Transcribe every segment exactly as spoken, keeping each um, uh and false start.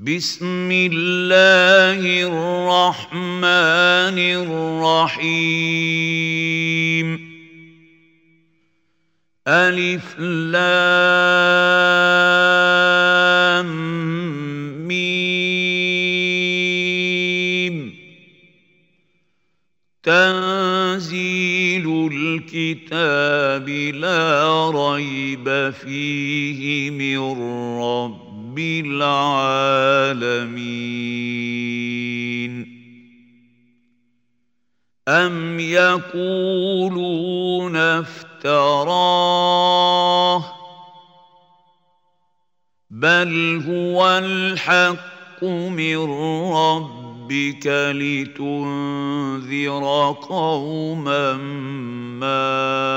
بسم الله الرحمن الرحيم ألف لام ميم تنزيل الكتاب لا ريب فيه من رب العالمين أم يقولون افتراه بل هو الحق من ربك لتنذر قوما ما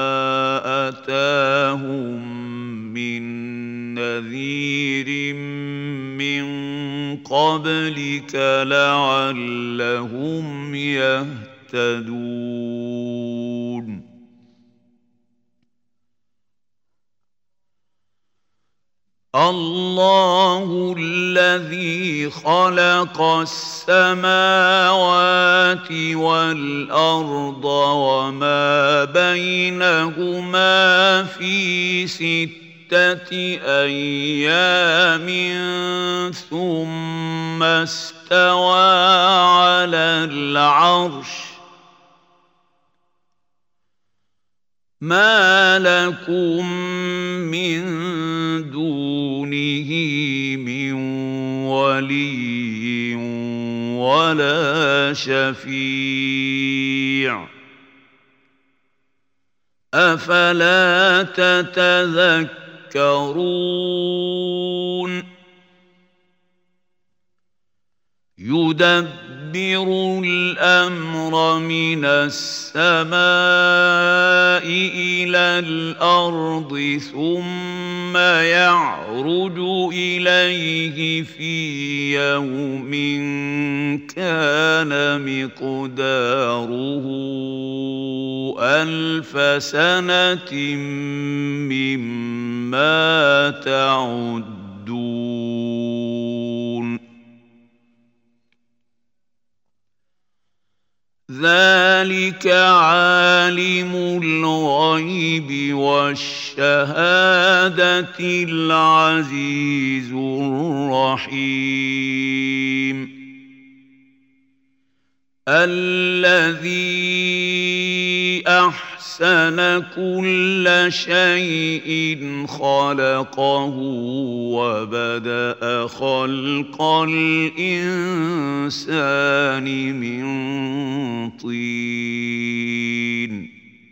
أتاهم من نذير من قبلك لعلهم يهتدون الله الذي خلق السماوات والأرض وما بينهما في ستة أيام ثم استوى على العرش ما لكم من دونه من ولي ولا شفيع أفلا تتذكرون يدبر الأمر من السماء إلى الأرض ثم يعرج إليه في يوم كان مقداره ألف سنة مما تعدون ذلك عالم الغيب والشهادة العزيز الرحيم الذي أحسن كل شيء خلقه وبدأ خلق الإنسان من طين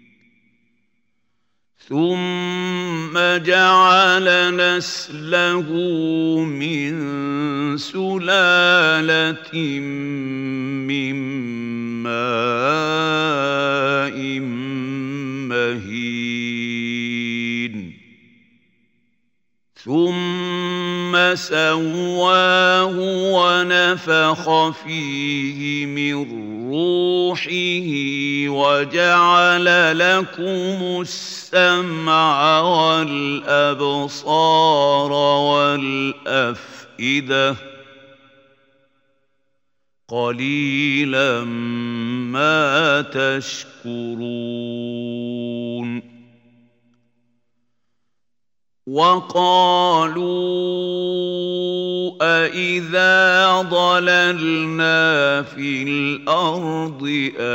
ثم جعل نسله من سلالة من ماء مهين ثم سواه ونفخ فيه من روحه وجعل لكم السمع والأبصار والأفئدة قليلا ما تشكرون وقالوا أإذا ضللنا في الأرض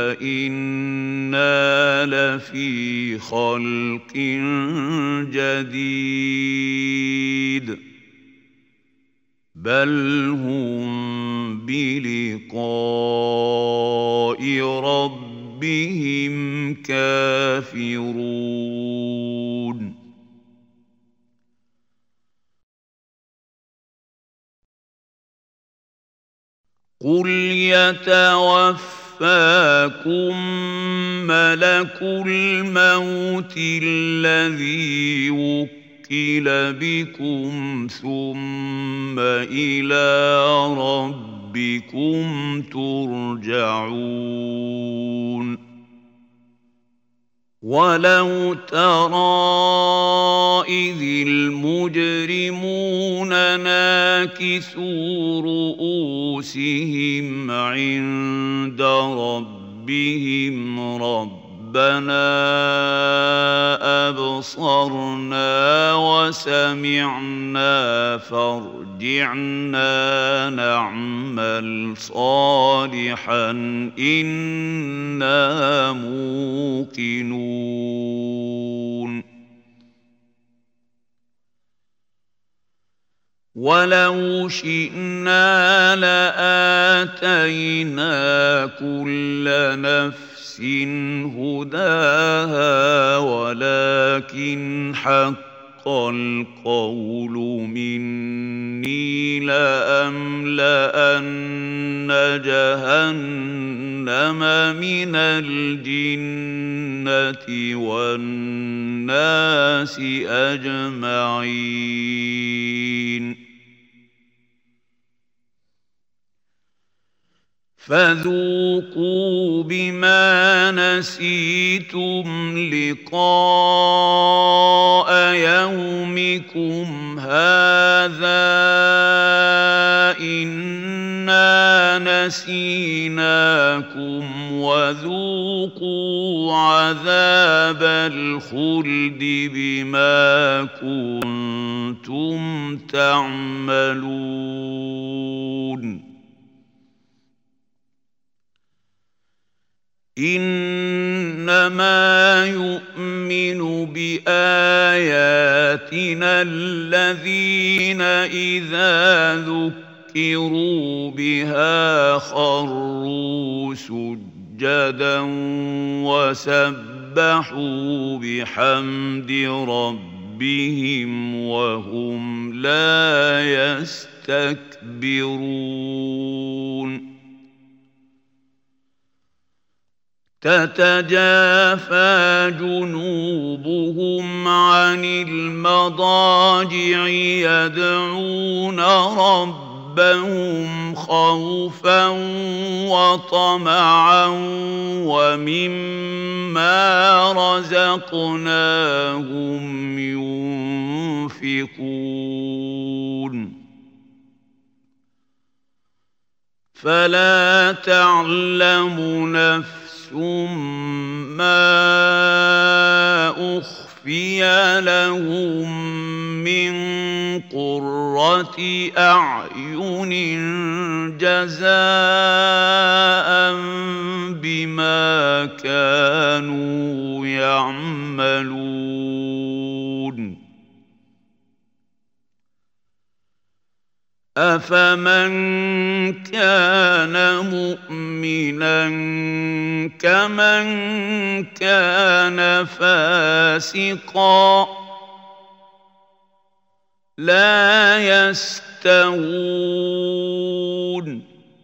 أإنا لفي خلق جديد بل هم بلقاء ربهم كافرون قل يتوفاكم ملك الموت الذي وكل بكم ثم إلى ربكم ترجعون ولو ترى إذ المجرمون ناكسوا رؤوسهم عند ربهم ربنا أبصرنا وسمعنا فارجعنا نعمل صالحا إنا موقنون ولو شئنا لآتينا كل نفس هداها ولكن حق القول مني لأملأن جهنم من الجنة والناس أجمعين فذوقوا بما نسيتم لقاء يومكم هذا إنا نسيناكم وذوقوا عذاب الخلد بما كنتم تعملون إنما يؤمن بآياتنا الذين إذا ذكروا بها خروا سجدا وسبحوا بحمد ربهم وهم لا يستكبرون تتجافى جنوبهم عن المضاجع يدعون ربهم خوفا وطمعا ومما رزقناهم ينفقون فلا تعلم نفس ما أخفي لهم من قرة أعين جزاء بما كانوا يعملون أفمن كان مؤمنا كمن كان فاسقا لا يستوون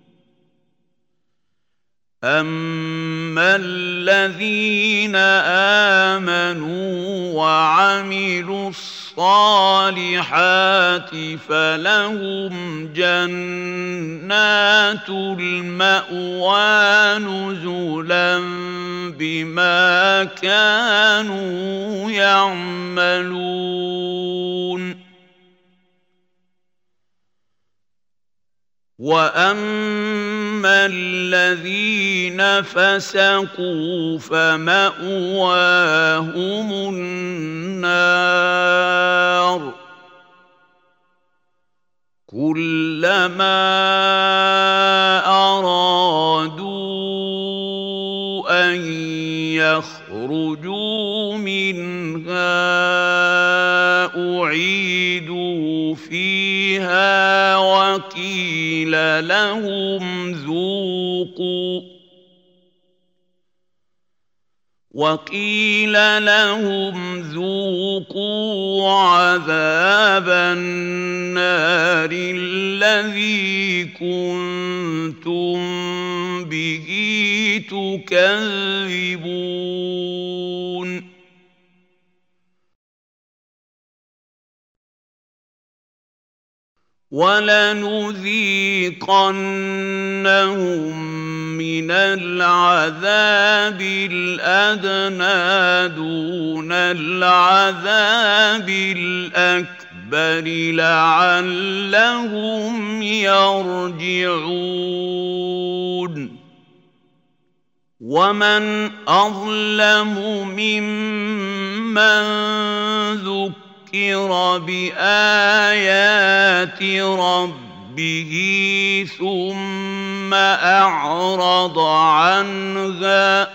أما الذين آمنوا وعملوا الصالحات فلهم جنات المأوى نزلا بما كانوا يعملون وأما الذين فسقوا فمأواهم النار كلما أرادوا أن يخرجوا منها أعيدوا فيها وقيل لهم ذوقوا وقيل لهم ذوقوا عذاب النار الذي كنتم به تكذبون وَلَنُذِيقَنَّهُم مِّنَ الْعَذَابِ الْأَدْنَىٰ دُونَ الْعَذَابِ الْأَكْبَرِ لَعَلَّهُمْ يَرْجِعُونَ وَمَنْ أَظْلَمُ مِمَّن ذُكِّرَ بِآيَاتِ رَبِّهِ ثُمَّ أَعْرَضَ عَنْهَا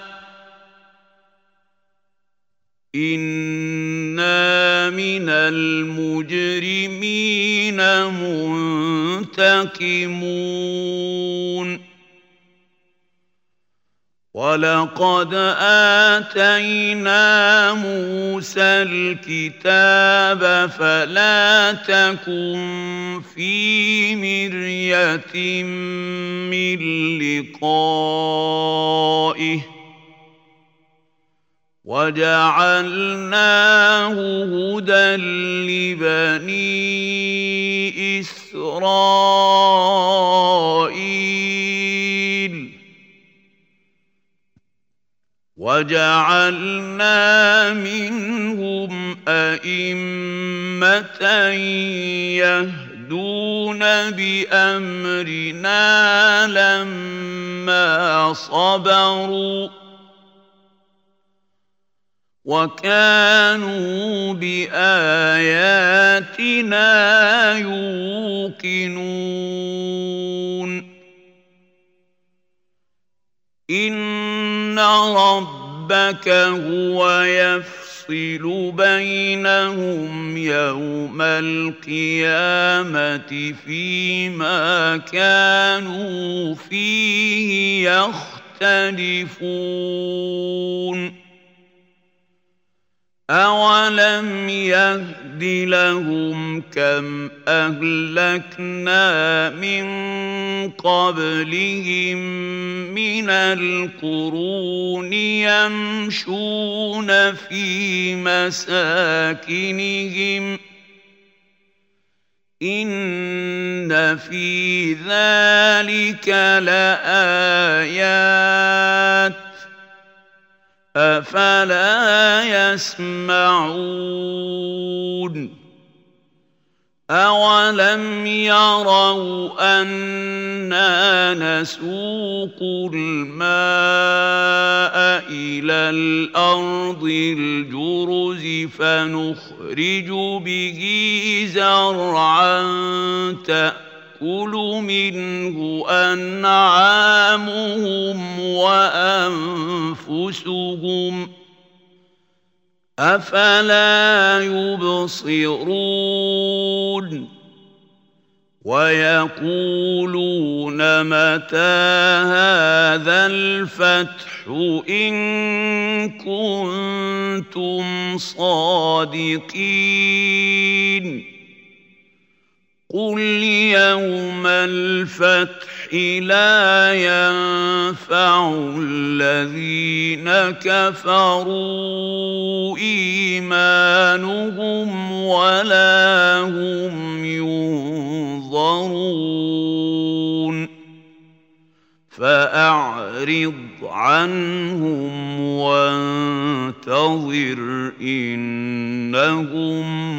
إِنَّا مِنَ الْمُجْرِمِينَ مُنتَقِمُونَ وَلَقَدْ آتَيْنَا مُوسَى الْكِتَابَ فَلَا تَكُن فِي مِرْيَةٍ مِّن لِّقَائِهِ وَجَعَلْنَاهُ هُدًى لِّبَنِي إِسْرَائِيلَ وَجَعَلْنَا مِنْهُمْ أَئِمَّةً يَهْدُونَ بِأَمْرِنَا لَمَّا صَبَرُوا وَكَانُوا بِآيَاتِنَا يُوقِنُونَ إِنَّ رَبَّكَ هُوَ يَفْصِلُ بَيْنَهُمْ يَوْمَ الْقِيَامَةِ فِيمَا كَانُوا فِيهِ يَخْتَلِفُونَ أَوَلَمْ يَهْدِ لَهُمْ كَمْ أَهْلَكْنَا مِن قَبْلِهِم مِّنَ الْقُرُونِ يَمْشُونَ فِي مَسَاكِنِهِمْ إِنَّ فِي ذَلِكَ لَآيَاتٍ أَفَلَا يَسْمَعُونَ أَوَلَمْ يَرَوْا أَنَّا نَسُوقُ الْمَاءَ إِلَى الْأَرْضِ الْجُرُزِ فَنُخْرِجُ بِهِ زَرْعًا تَأْكُلُ مِنْهُ أَنْعَامُهُمْ وَأَنفُسُهُمْ ۖ أَفَلَا يُبْصِرُونَ وَيَقُولُونَ مَتَىٰ هَٰذَا الْفَتْحُ إِن كُنتُمْ صَادِقِينَ قُلْ يَوْمَ الْفَتْحِ لَا يَنفَعُ الَّذِينَ كَفَرُوا إِيمَانُهُمْ وَلَا هُمْ يُنظَرُونَ فَأَعْرِضْ عَنْهُمْ وَانتَظِرْ إِنَّهُم